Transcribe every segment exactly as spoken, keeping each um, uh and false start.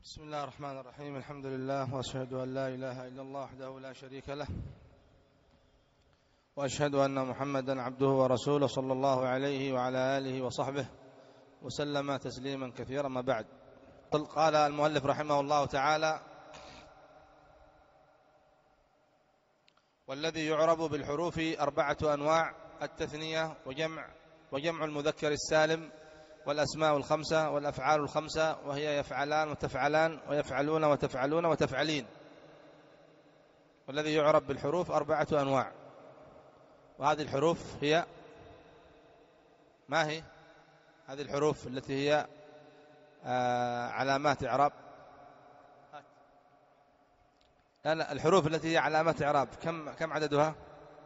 بسم الله الرحمن الرحيم. الحمد لله، وأشهد أن لا إله إلا الله وحده لا شريك له، وأشهد أن محمدا عبده ورسوله صلى الله عليه وعلى آله وصحبه وسلم تسليما كثيرا. ما بعد، قال المؤلف رحمه الله تعالى: والذي يعرب بالحروف أربعة أنواع: التثنية وجمع وجمع المذكر السالم، والأسماء الخمسة، والأفعال الخمسة، وهي يفعلان وتفعلان ويفعلون وتفعلون وتفعلين. والذي يعرب بالحروف أربعة أنواع. وهذه الحروف هي ما هي؟ هذه الحروف التي هي آه علامات إعراب. لا لا الحروف التي هي علامات إعراب كم كم عددها؟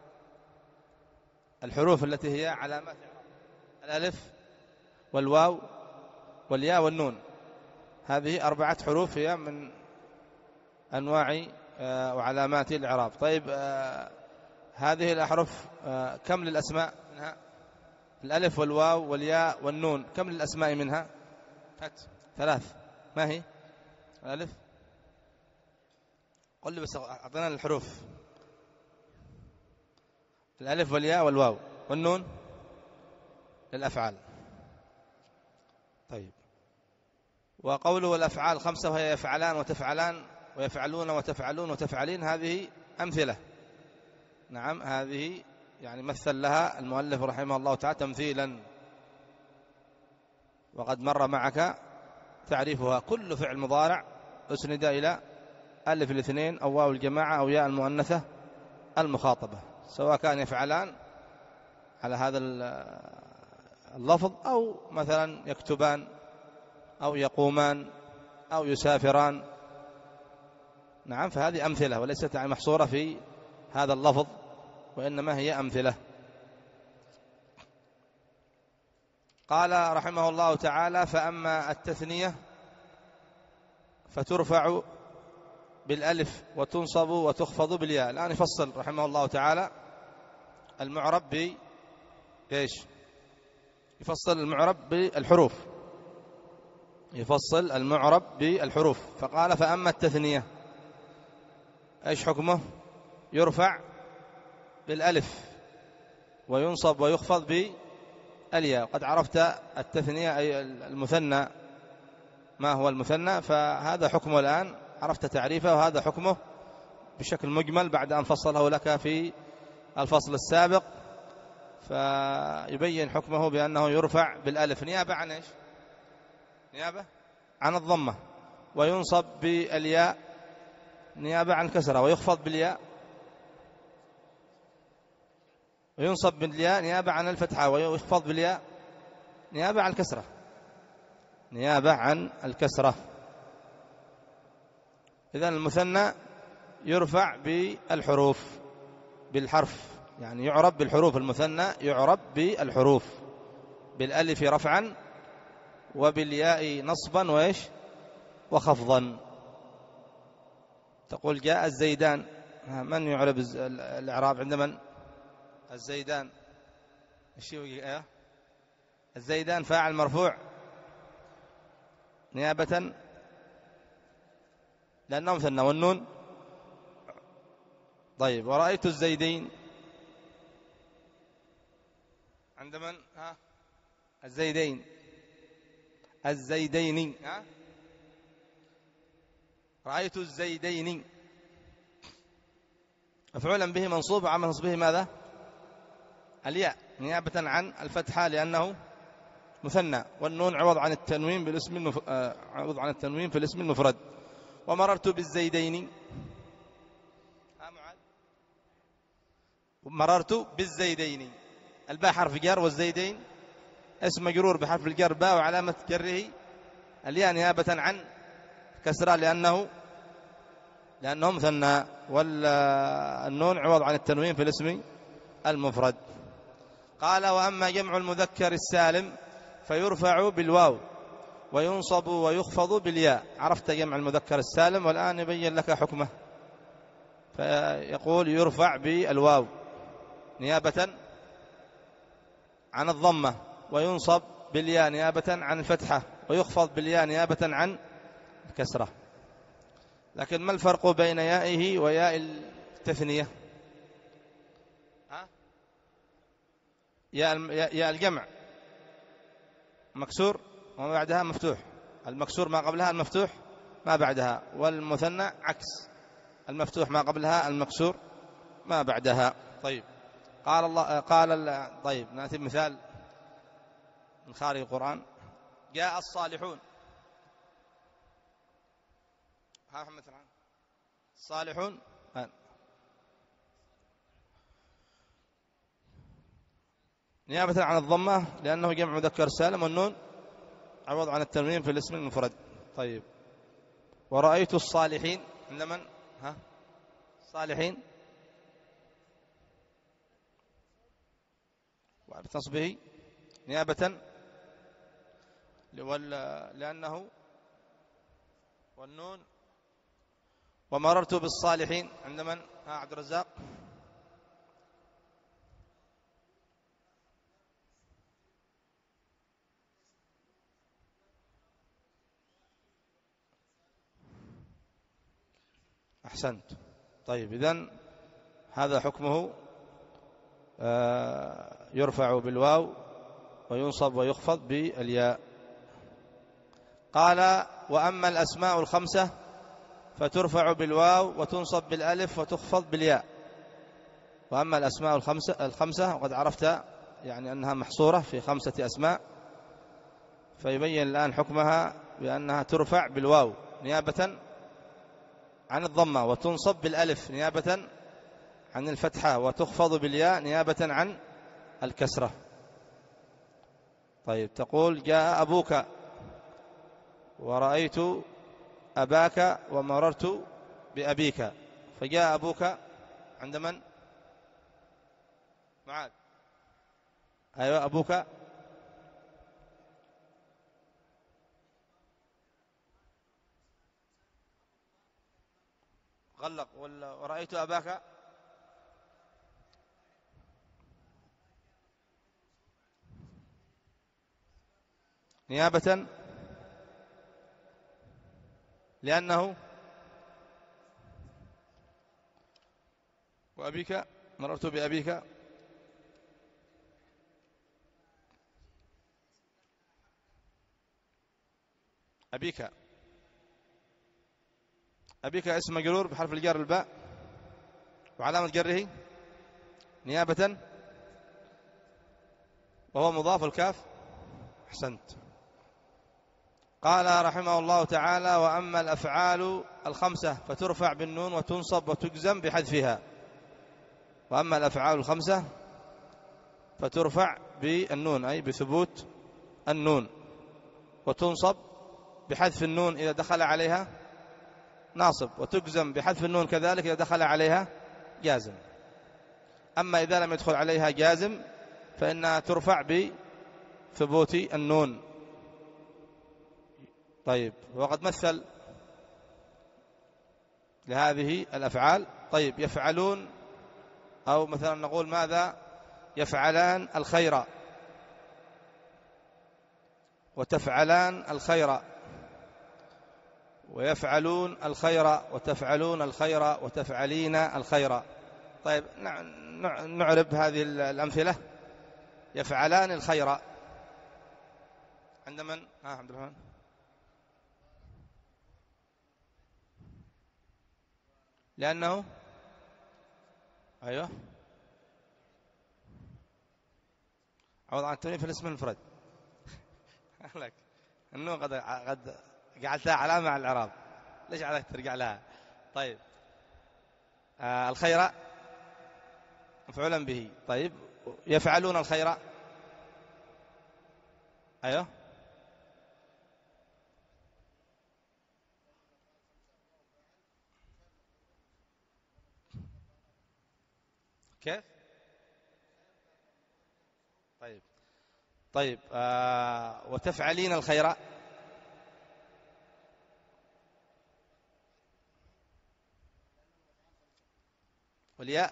الحروف التي هي علامات إعراب: الألف والواو والياء والنون. هذه أربعة حروف هي من أنواع وعلامات الإعراب. طيب، هذه الأحرف كم للأسماء منها؟ الألف والواو والياء والنون، كم للأسماء منها؟ ثلاث. ما هي؟ الألف، قل لي بس، أعطينا الحروف. الألف والياء والواو والنون للأفعال. طيب، وقوله الأفعال خمسة، وهي يفعلان وتفعلان ويفعلون وتفعلون وتفعلين. هذه أمثلة. نعم، هذه يعني مثل لها المؤلف رحمه الله تعالى تمثيلا، وقد مر معك تعريفها. كل فعل مضارع أسند إلى ألف الاثنين أو واو الجماعة أو ياء المؤنثة المخاطبة، سواء كان يفعلان على هذا اللفظ، أو مثلا يكتبان أو يقومان أو يسافران. نعم، فهذه أمثلة وليست محصورة في هذا اللفظ، وإنما هي أمثلة. قال رحمه الله تعالى: فأما التثنية فترفع بالألف وتنصب وتخفض بالياء. الآن يفصل رحمه الله تعالى المعرب ب إيش؟ يفصل المعرب بالحروف. يفصل المعرب بالحروف. فقال: فأما التثنية إيش حكمه؟ يرفع بالألف وينصب ويخفض بالياء. قد عرفت التثنية أي المثنى، ما هو المثنى، فهذا حكمه الآن عرفت تعريفه، وهذا حكمه بشكل مجمل بعد أن فصله لك في الفصل السابق. فيبين حكمه بأنه يرفع بالألف نيابة عن إيش؟ نيابة عن الضمة، وينصب بالياء نيابة عن الكسرة، ويخفض بالياء وينصب بالياء نيابة عن الفتحة، ويخفض بالياء نيابة عن الكسرة نيابة عن الكسرة. إذن المثنى يرفع بالحروف، بالحرف، يعني يعرب بالحروف. المثنى يعرب بالحروف، بالألف رفعا وبالياء نصبا وإيش وخفضا. تقول جاء الزيدان، من يعرب الإعراب عند من؟ الزيدان. الشيء الزيدان فاعل مرفوع نيابة لأنه مثنى، والنون. طيب، ورأيت الزيدين عند من؟ ها الزيدين الزيدين ها رأيت الزيدين مفعولا به منصوب، وعمل نصبه ماذا؟ الياء نيابة عن الفتحة لأنه مثنى، والنون عوض عن التنوين بالاسم المف... عوض عن التنوين في الاسم المفرد. ومررت بالزيدين، ها معاذ، مررت بالزيدين. الباء حرف جر، والزيدين اسم مجرور بحرف الجر باء، وعلامة جره الياء نيابة عن كسرة لأنه لأنه مثنى، والنون عوض عن التنوين في الاسم المفرد. قال: وأما جمع المذكر السالم فيرفع بالواو وينصب ويخفض بالياء. عرفت جمع المذكر السالم، والآن يبين لك حكمه. فيقول: يرفع بالواو نيابة عن الضمة، وينصب بالياء نيابة عن الفتحة، ويخفض بالياء نيابة عن كسرة. لكن ما الفرق بين يائه وياء التثنية؟ ها؟ ياء الجمع مكسور وما بعدها مفتوح، المكسور ما قبلها المفتوح ما بعدها، والمثنى عكس، المفتوح ما قبلها المكسور ما بعدها. طيب قال الله قال طيب نأتي بمثال من خارج القرآن. جاء الصالحون، ها محمد الصالحون نيابة عن الضمة لأنه جمع مذكر سالم، والنون عوض عن التنوين في الاسم المفرد. طيب ورأيت الصالحين عند من؟ ها صالحين وبتصبه نيابة لأنه والنون. ومررت بالصالحين عند من؟ ها عبد الرزاق. أحسنت. طيب إذن هذا حكمه يرفع بالواو وينصب ويخفض بالياء. قال وأما الأسماء الخمسة فترفع بالواو وتنصب بالألف وتخفض بالياء. وأما الأسماء الخمسة, الخمسة وقد عرفت يعني أنها محصورة في خمسة أسماء، فيبين الآن حكمها بأنها ترفع بالواو نيابة عن الضمة، وتنصب بالألف نيابة عن الفتحة، وتخفض بالياء نيابة عن الكسرة. طيب تقول جاء أبوك ورأيت أباك ومررت بأبيك، فجاء أبوك عند من؟ معاذ. أيوة أبوك غلق. ورأيت أباك نيابة لأنه وأبيك مررت بأبيك أبيك أبيك اسم مجرور بحرف الجر الباء وعلامة جره نيابة وهو مضاف الكاف. أحسنت. قال رحمه الله تعالى وأما الأفعال الخمسة فترفع بالنون وتنصب وتجزم بحذفها. وأما الأفعال الخمسة فترفع بالنون أي بثبوت النون، وتنصب بحذف النون إذا دخل عليها ناصب، وتجزم بحذف النون كذلك إذا دخل عليها جازم. أما إذا لم يدخل عليها جازم فإنها ترفع بثبوت النون. طيب وقد مثل لهذه الأفعال. طيب يفعلون، أو مثلا نقول ماذا؟ يفعلان الخير وتفعلان الخير، ويفعلون الخير وتفعلون الخير وتفعلين الخير. طيب نعرب هذه الأمثلة. يفعلان الخير عند من؟ ها عبد الرحمن. لأنه أيوه عوض عن التنوين في الاسم المفرد. لك أنه قد قد جعلتها علامة على الإعراب، ليش عليك ترجع لها؟ طيب آه الخير مفعولا به. طيب يفعلون الخير أيوه كيف؟ طيب طيب آه وتفعلين الخير والياء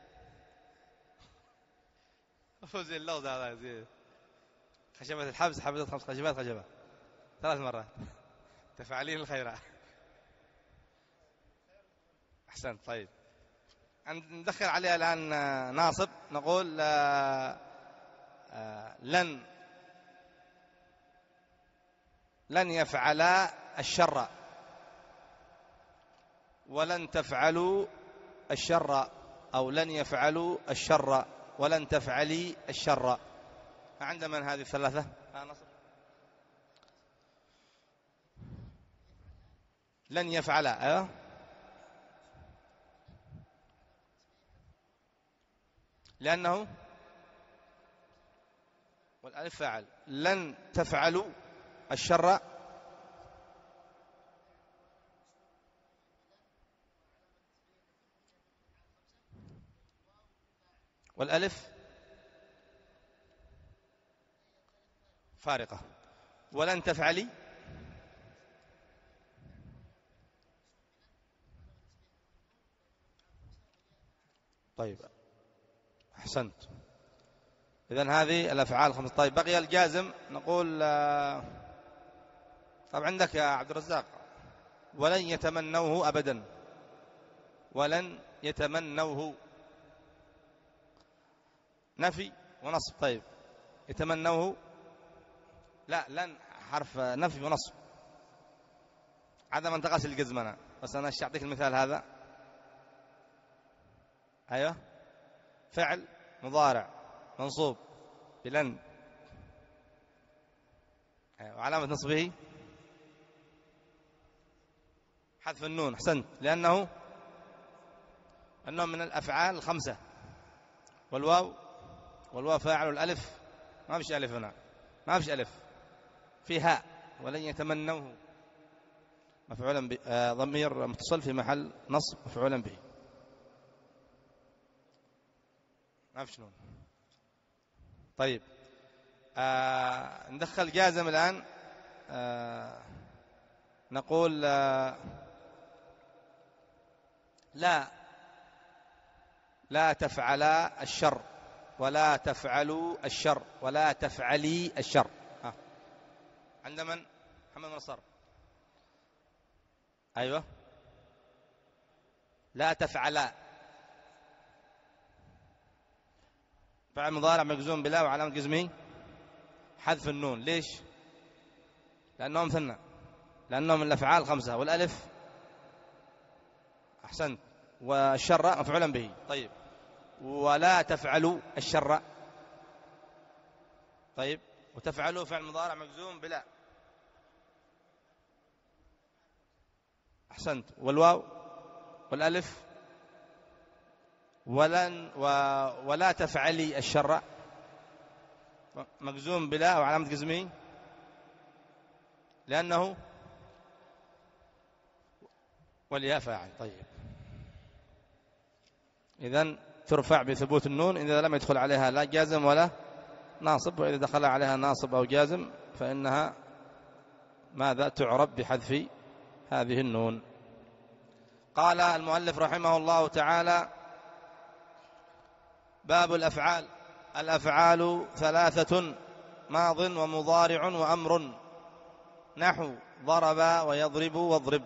فوزي اللوز هذا زين. خشبة الحبس حبست خمس خشبات خشبة ثلاث مرات تفعلين الخير. أحسنت. طيب ندخل عليها الآن ناصب، نقول آه آه لن لن يفعلا الشر، ولن تفعلوا الشر، أو لن يفعلوا الشر، ولن تفعلي الشر. عند من هذه الثلاثة؟ ها نصر. لن يفعلا. أيوه لأنه والألف فاعل. لن تفعلوا الشر والألف فارقة. ولن تفعلي طيب أحسنت. إذن هذه الأفعال خمسة. طيب بقي الجازم، نقول طب عندك يا عبد الرزاق ولن يتمنوه أبدا، ولن يتمنوه نفي ونصب. طيب يتمنوه لا، لن حرف نفي ونصب، عدم انتقاص الجزمنا. بس أنا أعطيك المثال هذا. أيوه فعل مضارع منصوب بلن، أيوه وعلامة نصبه حذف النون. أحسنت. لأنه أنه من الأفعال الخمسة. والواو والواو فاعل، والألف ما فيش ألف هنا، ما فيش ألف، في هاء. ولن يتمنوه مفعولا به، آه ضمير متصل في محل نصب مفعولا به، ما فيش نون. طيب آه ندخل جازم الآن. آه نقول آه لا لا تفعلا الشر، ولا تفعلوا الشر، ولا تفعلي الشر. ها عند من؟ محمد نصر. أيوة لا تفعلا فعل مضارع مجزوم بلا، وعلامة جزمه حذف النون. ليش؟ لأنهم مثنى، لأنهم من الأفعال خمسة. والألف أحسنت. والشر مفعولا به. طيب ولا تفعلوا الشر. طيب وتفعلوا فعل مضارع مجزوم بلا. أحسنت. والواو والألف ولن و ولا تفعلي الشر مجزوم بلا، وعلامة جزمه لأنه والياء فاعل. طيب إذن ترفع بثبوت النون إذا لم يدخل عليها لا جازم ولا ناصب، وإذا دخل عليها ناصب أو جازم فإنها ماذا؟ تعرب بحذف هذه النون. قال المؤلف رحمه الله تعالى: باب الأفعال. الأفعال ثلاثة: ماض ومضارع وأمر، نحو ضرب ويضرب واضرب.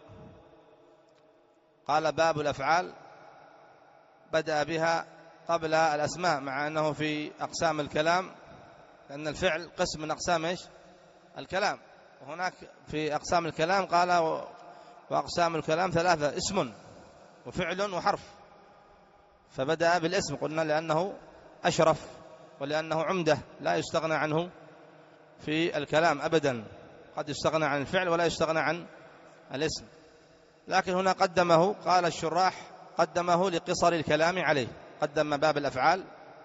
قال باب الأفعال، بدأ بها قبل الأسماء، مع أنه في أقسام الكلام، لأن الفعل قسم من أقسام إيش؟ الكلام. وهناك في أقسام الكلام قال وأقسام الكلام ثلاثة: اسم وفعل وحرف. فبدأ بالاسم، قلنا لأنه أشرف، ولأنه عمدة لا يستغنى عنه في الكلام أبدا. قد يستغنى عن الفعل ولا يستغنى عن الاسم، لكن هنا قدمه، قال الشراح قدمه لقصر الكلام عليه. قدم باب الأفعال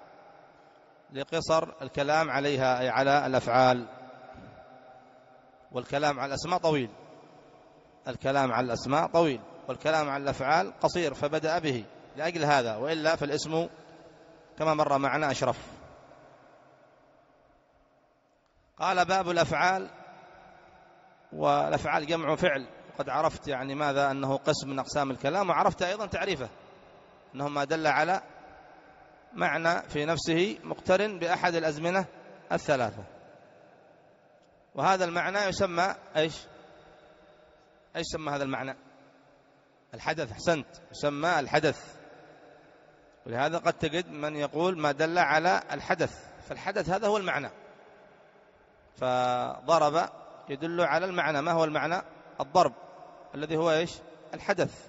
لقصر الكلام عليها، أي على الأفعال. والكلام على الأسماء طويل، الكلام على الأسماء طويل، والكلام على الأفعال قصير، فبدأ به لأجل هذا، وإلا فالاسم كما مر معنا أشرف. قال باب الأفعال. والأفعال جمع فعل، وقد عرفت يعني ماذا؟ أنه قسم من أقسام الكلام، وعرفت أيضا تعريفه، أنه ما دل على معنى في نفسه مقترن بأحد الأزمنة الثلاثة، وهذا المعنى يسمى إيش؟ ايش سمى هذا المعنى؟ الحدث. احسنت، يسمى الحدث. ولهذا قد تجد من يقول ما دل على الحدث، فالحدث هذا هو المعنى. فضرب يدل على المعنى. ما هو المعنى؟ الضرب الذي هو ايش؟ الحدث.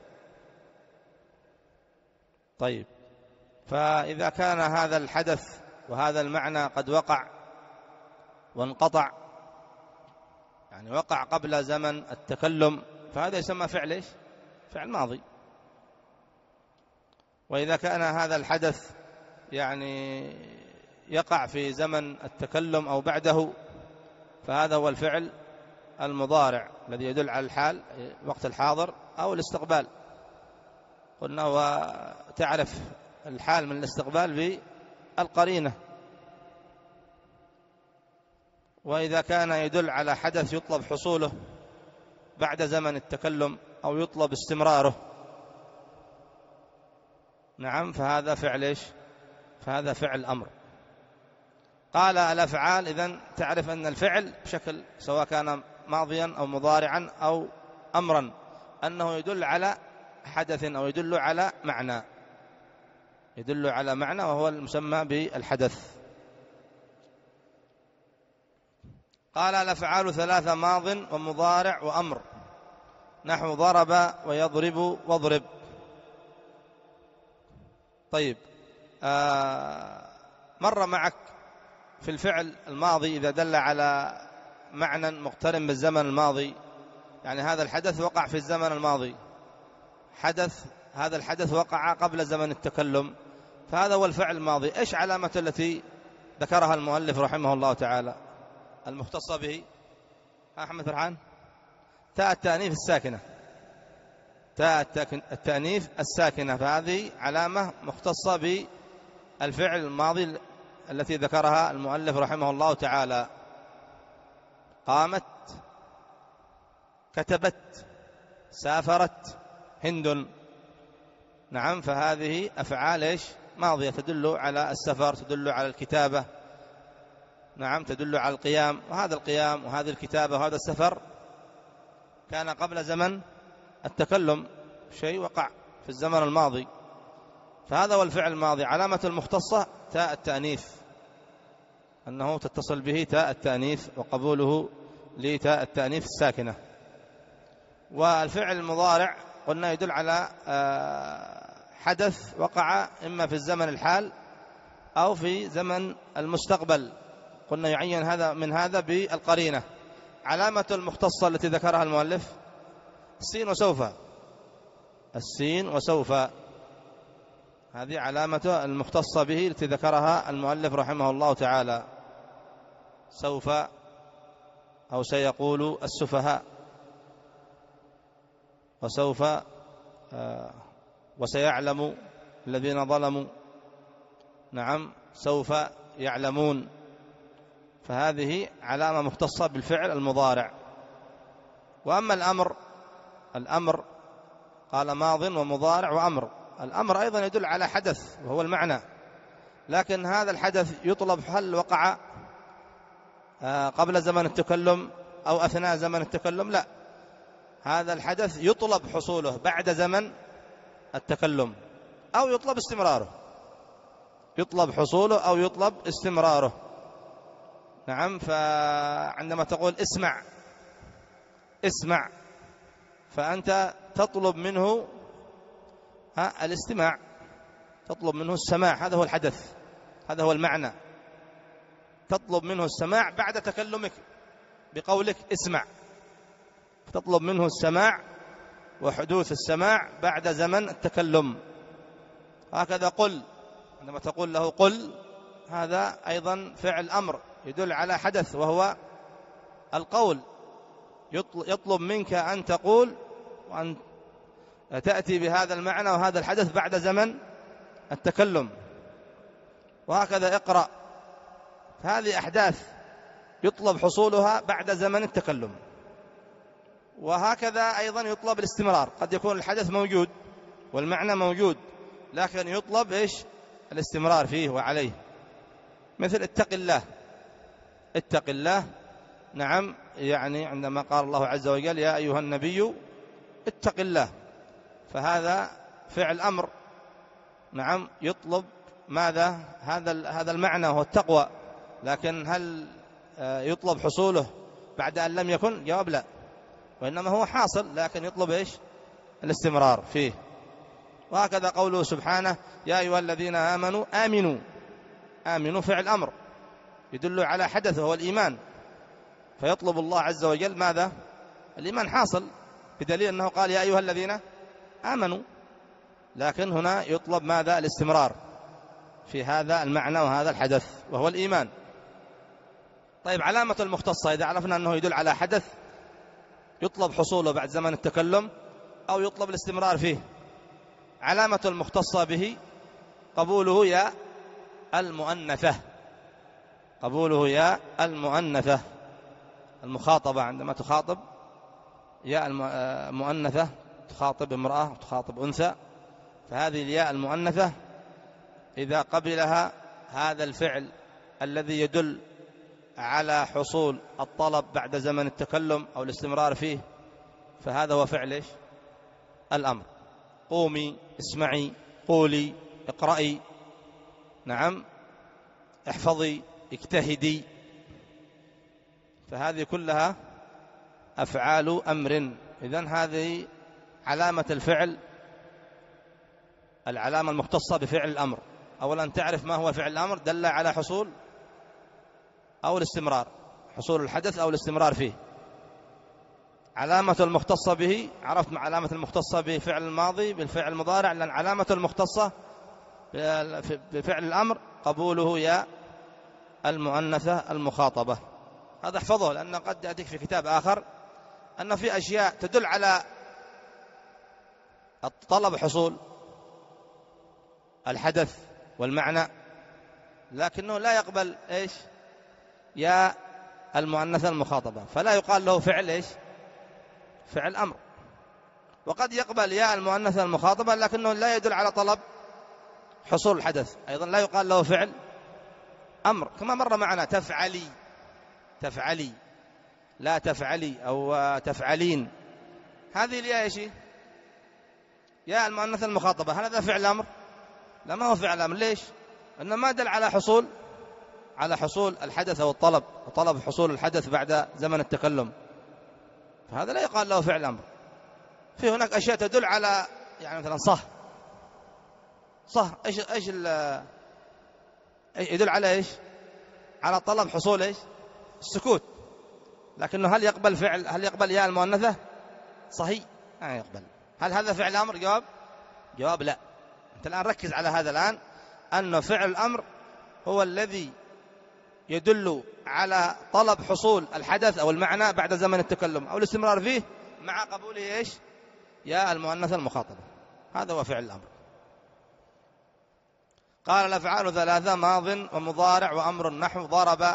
طيب، فإذا كان هذا الحدث وهذا المعنى قد وقع وانقطع، يعني وقع قبل زمن التكلم، فهذا يسمى فعل ايش؟ فعل ماضي. وإذا كان هذا الحدث يعني يقع في زمن التكلم أو بعده، فهذا هو الفعل المضارع الذي يدل على الحال، وقت الحاضر أو الاستقبال. قلنا وتعرف الحال من الاستقبال بالقرينة. وإذا كان يدل على حدث يطلب حصوله بعد زمن التكلم أو يطلب استمراره، نعم، فهذا فعل إيش؟ فهذا فعل أمر. قال الأفعال، إذن تعرف أن الفعل بشكل سواء كان ماضيا أو مضارعا أو أمرا أنه يدل على حدث أو يدل على معنى، يدل على معنى وهو المسمى بالحدث. قال الأفعال ثلاثة: ماض ومضارع وأمر، نحو ضرب ويضرب واضرب. طيب، آه مر معك في الفعل الماضي إذا دل على معنى مقترن بالزمن الماضي، يعني هذا الحدث وقع في الزمن الماضي، حدث هذا الحدث وقع قبل زمن التكلم، فهذا هو الفعل الماضي. إيش علامة التي ذكرها المؤلف رحمه الله تعالى المختصة به؟ أحمد فرحان، تاء التأنيث الساكنة، تاء التأنيث الساكنة، فهذه علامة مختصة بالفعل الماضي التي ذكرها المؤلف رحمه الله تعالى. قامت، كتبت، سافرت هند، نعم، فهذه أفعال إيش؟ ماضية تدل على السفر، تدل على الكتابة، نعم، تدل على القيام. وهذا القيام وهذه الكتابة وهذا السفر كان قبل زمن التكلم، شيء وقع في الزمن الماضي، فهذا هو الفعل الماضي. علامة المختصة تاء التأنيث، أنه تتصل به تاء التأنيث وقبوله لتاء التأنيث الساكنة. والفعل المضارع قلنا يدل على حدث وقع إما في الزمن الحال أو في زمن المستقبل، قلنا يعين هذا من هذا بالقرينة. علامة المختصة التي ذكرها المؤلف السين وسوف، السين وسوف، هذه علامة المختصة به التي ذكرها المؤلف رحمه الله تعالى. سوف أو سيقول السفهاء، وسوف وسيعلم الذين ظلموا، نعم، سوف يعلمون، فهذه علامة مختصة بالفعل المضارع. وأما الأمر، الأمر قال ماض ومضارع وأمر. الأمر أيضا يدل على حدث وهو المعنى، لكن هذا الحدث يطلب هل وقع قبل زمن التكلم أو أثناء زمن التكلم؟ لا، هذا الحدث يطلب حصوله بعد زمن التكلم أو يطلب استمراره، يطلب حصوله أو يطلب استمراره، نعم. فعندما تقول اسمع، اسمع، فأنت تطلب منه ها الاستماع، تطلب منه السماع، هذا هو الحدث، هذا هو المعنى. تطلب منه السماع بعد تكلمك بقولك اسمع، تطلب منه السماع وحدوث السماع بعد زمن التكلم. هكذا قل، عندما تقول له قل، هذا أيضا فعل أمر يدل على حدث وهو القول، يطلب منك أن تقول وأن تأتي بهذا المعنى وهذا الحدث بعد زمن التكلم. وهكذا اقرأ، هذه أحداث يطلب حصولها بعد زمن التكلم. وهكذا أيضا يطلب الاستمرار، قد يكون الحدث موجود والمعنى موجود لكن يطلب إيش؟ الاستمرار فيه وعليه. مثل اتق الله، اتق الله، نعم، يعني عندما قال الله عز وجل يا أيها النبي اتق الله، فهذا فعل أمر. نعم يطلب ماذا؟ هذا هذا المعنى هو التقوى، لكن هل يطلب حصوله بعد أن لم يكن؟ جواب لا، وإنما هو حاصل لكن يطلب إيش؟ الاستمرار فيه. وهكذا قوله سبحانه يا أيها الذين آمنوا آمنوا. آمنوا فعل أمر يدل على حدث هو الإيمان، فيطلب الله عز وجل ماذا؟ الإيمان حاصل، بدليل أنه قال يا أيها الذين آمنوا، لكن هنا يطلب ماذا؟ الاستمرار في هذا المعنى وهذا الحدث وهو الإيمان. طيب علامة المختصة، إذا عرفنا أنه يدل على حدث يطلب حصوله بعد زمن التكلم أو يطلب الاستمرار فيه، علامة المختصة به قبوله يا المؤنثة، قبوله يا المؤنثة، المخاطبة عندما تخاطب يا المؤنثة، تخاطب امرأة تخاطب أنثى، فهذه الياء المؤنثة إذا قبلها هذا الفعل الذي يدل على حصول الطلب بعد زمن التكلم أو الاستمرار فيه، فهذا هو فعل إيش؟ الأمر. قومي، اسمعي، قولي، اقرأي، نعم احفظي، اجتهدي، فهذه كلها أفعال أمر. إذن هذه علامة الفعل، العلامة المختصة بفعل الأمر. أولا تعرف ما هو فعل الأمر، دل على حصول أو الاستمرار، حصول الحدث أو الاستمرار فيه. علامة المختصة به، عرفت علامة المختصة بفعل الماضي بالفعل المضارع، لأن علامة المختصة بفعل الأمر قبوله يا المؤنثة المخاطبة. هذا احفظه، لأن قد يأتيك في كتاب آخر أن في أشياء تدل على الطلب حصول الحدث والمعنى، لكنه لا يقبل إيش؟ يا المؤنثة المخاطبة، فلا يقال له فعل إيش؟ فعل أمر. وقد يقبل يا المؤنثة المخاطبة لكنه لا يدل على طلب حصول الحدث، أيضا لا يقال له فعل أمر. كما مر معنا تفعلي، تفعلي، لا تفعلي أو تفعلين، هذه الياء إيش؟ يا المؤنثة المخاطبة، هل هذا فعل أمر؟ لا، ما هو فعل أمر. ليش؟ أنه ما دل على حصول على حصول الحدث أو الطلب، وطلب حصول الحدث بعد زمن التكلم، فهذا لا يقال له فعل أمر. في هناك أشياء تدل على، يعني مثلا صح، صح إيش إيش يدل على إيش؟ على طلب حصول إيش؟ السكوت، لكنه هل يقبل فعل، هل يقبل يا المؤنثة صحيح؟ لا يقبل. هل هذا فعل أمر؟ جواب جواب لا. أنت الآن ركز على هذا الآن، أن فعل الأمر هو الذي يدل على طلب حصول الحدث أو المعنى بعد زمن التكلم أو الاستمرار فيه مع قبوله إيش؟ يا المؤنثة المخاطبة، هذا هو فعل الأمر. قال الأفعال ثلاثة: ماض ومضارع وأمر، نحو ضرب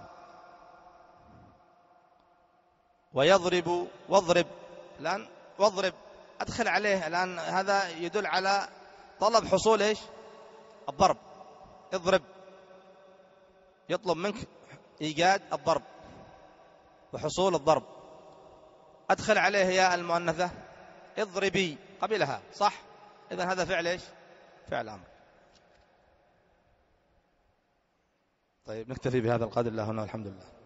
ويضرب واضرب. الآن واضرب أدخل عليه، الآن هذا يدل على طلب حصول إيش؟ الضرب. اضرب يطلب منك إيجاد الضرب وحصول الضرب، أدخل عليه يا المؤنثة اضربي قبلها، صح؟ إذن هذا فعل إيش؟ فعل أمر. طيب نكتفي بهذا القدر، الله هنا والحمد لله.